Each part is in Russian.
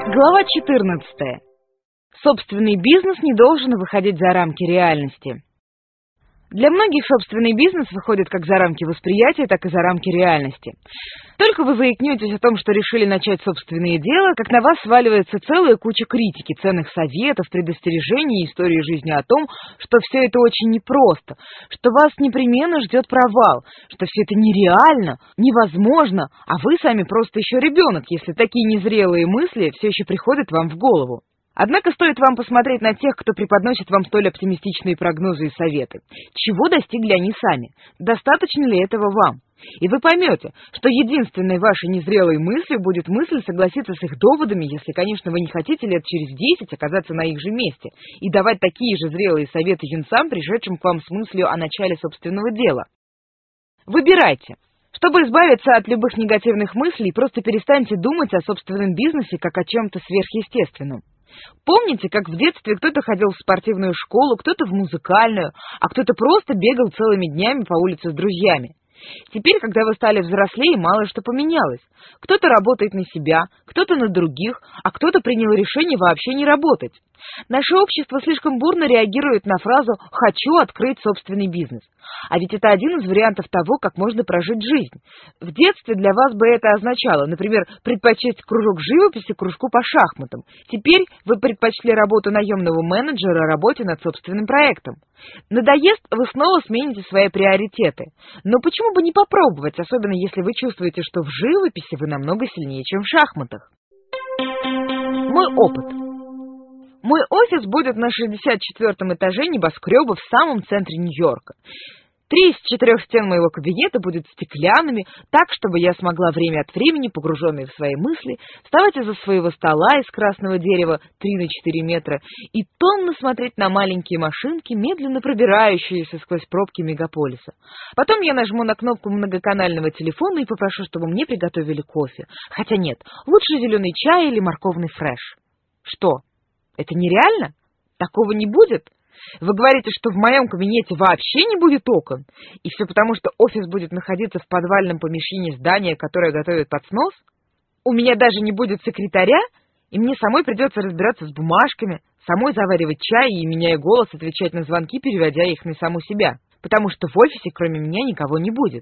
Глава 14. Собственный бизнес не должен выходить за рамки реальности. Для многих собственный бизнес выходит как за рамки восприятия, так и за рамки реальности. Только вы заикнетесь о том, что решили начать собственное дело, как на вас сваливается целая куча критики, ценных советов, предостережений и истории жизни о том, что все это очень непросто, что вас непременно ждет провал, что все это нереально, невозможно, а вы сами просто еще ребенок, если такие незрелые мысли все еще приходят вам в голову. Однако стоит вам посмотреть на тех, кто преподносит вам столь оптимистичные прогнозы и советы. Чего достигли они сами? Достаточно ли этого вам? И вы поймете, что единственной вашей незрелой мыслью будет мысль согласиться с их доводами, если, конечно, вы не хотите лет через 10 оказаться на их же месте и давать такие же зрелые советы юнцам, пришедшим к вам с мыслью о начале собственного дела. Выбирайте. Чтобы избавиться от любых негативных мыслей, просто перестаньте думать о собственном бизнесе как о чем-то сверхъестественном. Помните, как в детстве кто-то ходил в спортивную школу, кто-то в музыкальную, а кто-то просто бегал целыми днями по улице с друзьями? Теперь, когда вы стали взрослее, мало что поменялось. Кто-то работает на себя, кто-то на других, а кто-то принял решение вообще не работать. Наше общество слишком бурно реагирует на фразу «хочу открыть собственный бизнес». А ведь это один из вариантов того, как можно прожить жизнь. В детстве для вас бы это означало, например, предпочесть кружок живописи кружку по шахматам. Теперь вы предпочли работу наемного менеджера работе над собственным проектом. Надоест, вы снова смените свои приоритеты. Но почему бы не попробовать, особенно если вы чувствуете, что в живописи вы намного сильнее, чем в шахматах? Мой опыт. Мой офис будет на 64-м этаже небоскреба в самом центре Нью-Йорка. 3 из 4 стен моего кабинета будут стеклянными, так, чтобы я смогла время от времени, погруженная в свои мысли, вставать из-за своего стола из красного дерева 3 на 4 метра и томно смотреть на маленькие машинки, медленно пробирающиеся сквозь пробки мегаполиса. Потом я нажму на кнопку многоканального телефона и попрошу, чтобы мне приготовили кофе. Хотя нет, лучше зеленый чай или морковный фреш. Что? Это нереально? Такого не будет? Вы говорите, что в моем кабинете вообще не будет окон? И все потому, что офис будет находиться в подвальном помещении здания, которое готовит под снос? У меня даже не будет секретаря? И мне самой придется разбираться с бумажками, самой заваривать чай и, меняя голос, отвечать на звонки, переводя их на саму себя. Потому что в офисе кроме меня никого не будет.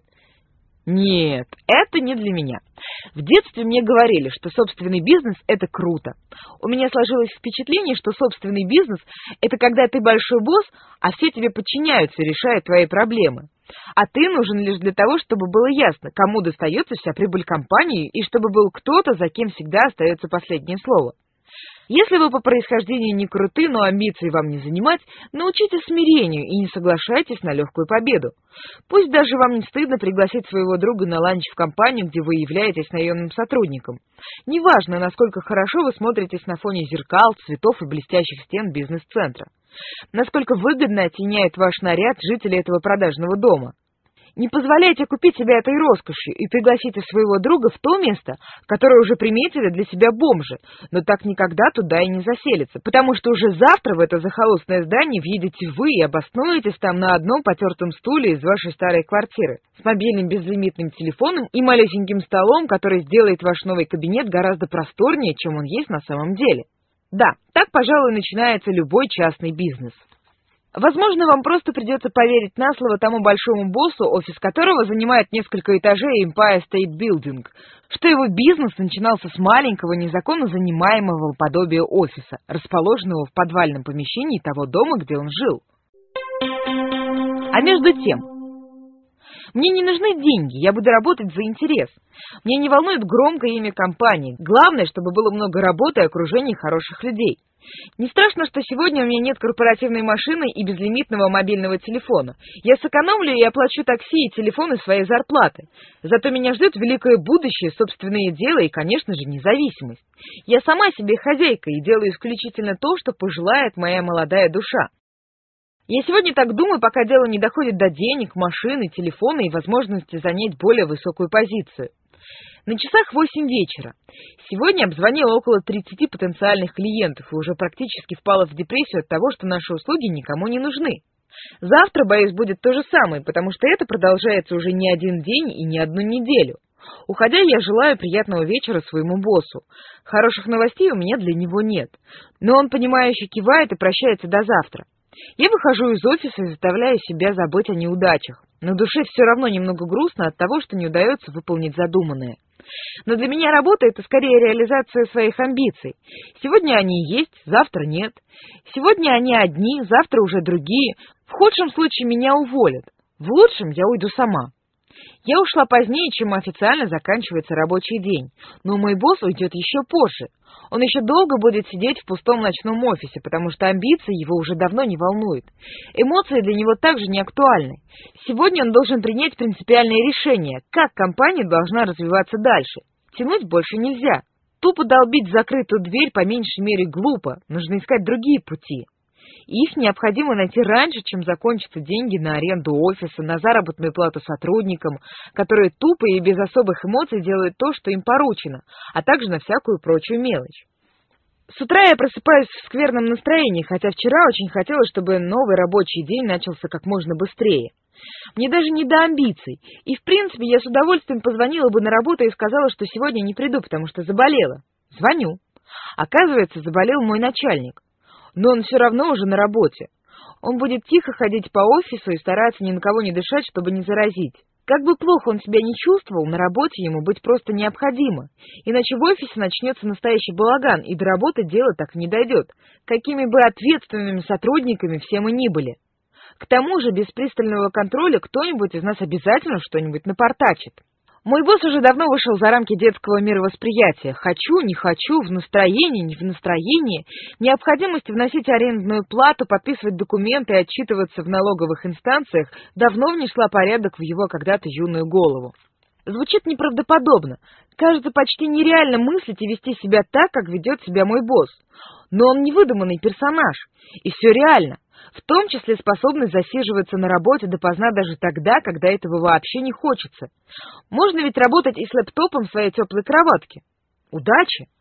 Нет, это не для меня. В детстве мне говорили, что собственный бизнес – это круто. У меня сложилось впечатление, что собственный бизнес – это когда ты большой босс, а все тебе подчиняются и решают твои проблемы. А ты нужен лишь для того, чтобы было ясно, кому достается вся прибыль компании и чтобы был кто-то, за кем всегда остается последнее слово. Если вы по происхождению не круты, но амбиций вам не занимать, научитесь смирению и не соглашайтесь на легкую победу. Пусть даже вам не стыдно пригласить своего друга на ланч в компанию, где вы являетесь наемным сотрудником. Неважно, насколько хорошо вы смотритесь на фоне зеркал, цветов и блестящих стен бизнес-центра. Насколько выгодно оттеняет ваш наряд жители этого продажного дома. Не позволяйте купить себя этой роскошью и пригласите своего друга в то место, которое уже приметили для себя бомжи, но так никогда туда и не заселится, потому что уже завтра в это захолустное здание въедете вы и обоснуетесь там на одном потертом стуле из вашей старой квартиры, с мобильным безлимитным телефоном и малюсеньким столом, который сделает ваш новый кабинет гораздо просторнее, чем он есть на самом деле. Да, так, пожалуй, начинается любой частный бизнес. Возможно, вам просто придется поверить на слово тому большому боссу, офис которого занимает несколько этажей Empire State Building, что его бизнес начинался с маленького, незаконно занимаемого подобия офиса, расположенного в подвальном помещении того дома, где он жил. А между тем, мне не нужны деньги, я буду работать за интерес. Мне не волнует громкое имя компании. Главное, чтобы было много работы и окружения хороших людей. Не страшно, что сегодня у меня нет корпоративной машины и безлимитного мобильного телефона. Я сэкономлю и оплачу такси и телефон из своей зарплаты. Зато меня ждет великое будущее, собственное дело и, конечно же, независимость. Я сама себе хозяйка и делаю исключительно то, что пожелает моя молодая душа. Я сегодня так думаю, пока дело не доходит до денег, машины, телефона и возможности занять более высокую позицию. На часах 8 вечера. Сегодня обзвонила около 30 потенциальных клиентов и уже практически впала в депрессию от того, что наши услуги никому не нужны. Завтра, боюсь, будет то же самое, потому что это продолжается уже не один день и не одну неделю. Уходя, я желаю приятного вечера своему боссу. Хороших новостей у меня для него нет, но он понимающе кивает и прощается до завтра. Я выхожу из офиса и заставляю себя забыть о неудачах. На душе все равно немного грустно от того, что не удается выполнить задуманное. Но для меня работа — это скорее реализация своих амбиций. Сегодня они есть, завтра нет. Сегодня они одни, завтра уже другие. В худшем случае меня уволят. В лучшем я уйду сама. Я ушла позднее, чем официально заканчивается рабочий день, но мой босс уйдет еще позже. Он еще долго будет сидеть в пустом ночном офисе, потому что амбиции его уже давно не волнуют. Эмоции для него также не актуальны. Сегодня он должен принять принципиальное решение, как компания должна развиваться дальше. Тянуть больше нельзя. Тупо долбить в закрытую дверь по меньшей мере глупо, нужно искать другие пути. И их необходимо найти раньше, чем закончатся деньги на аренду офиса, на заработную плату сотрудникам, которые тупо и без особых эмоций делают то, что им поручено, а также на всякую прочую мелочь. С утра я просыпаюсь в скверном настроении, хотя вчера очень хотелось, чтобы новый рабочий день начался как можно быстрее. Мне даже не до амбиций, и в принципе я с удовольствием позвонила бы на работу и сказала, что сегодня не приду, потому что заболела. Звоню. Оказывается, заболел мой начальник. Но он все равно уже на работе. Он будет тихо ходить по офису и стараться ни на кого не дышать, чтобы не заразить. Как бы плохо он себя не чувствовал, на работе ему быть просто необходимо. Иначе в офисе начнется настоящий балаган, и до работы дело так и не дойдет, какими бы ответственными сотрудниками все мы ни были. К тому же без пристального контроля кто-нибудь из нас обязательно что-нибудь напортачит. Мой босс уже давно вышел за рамки детского мировосприятия. Хочу, не хочу, в настроении, не в настроении. Необходимость вносить арендную плату, подписывать документы и отчитываться в налоговых инстанциях давно внесла порядок в его когда-то юную голову. Звучит неправдоподобно. Кажется почти нереально мыслить и вести себя так, как ведет себя мой босс. Но он не выдуманный персонаж. И все реально. В том числе способность засиживаться на работе допоздна даже тогда, когда этого вообще не хочется. Можно ведь работать и с лэптопом в своей теплой кроватке. Удачи!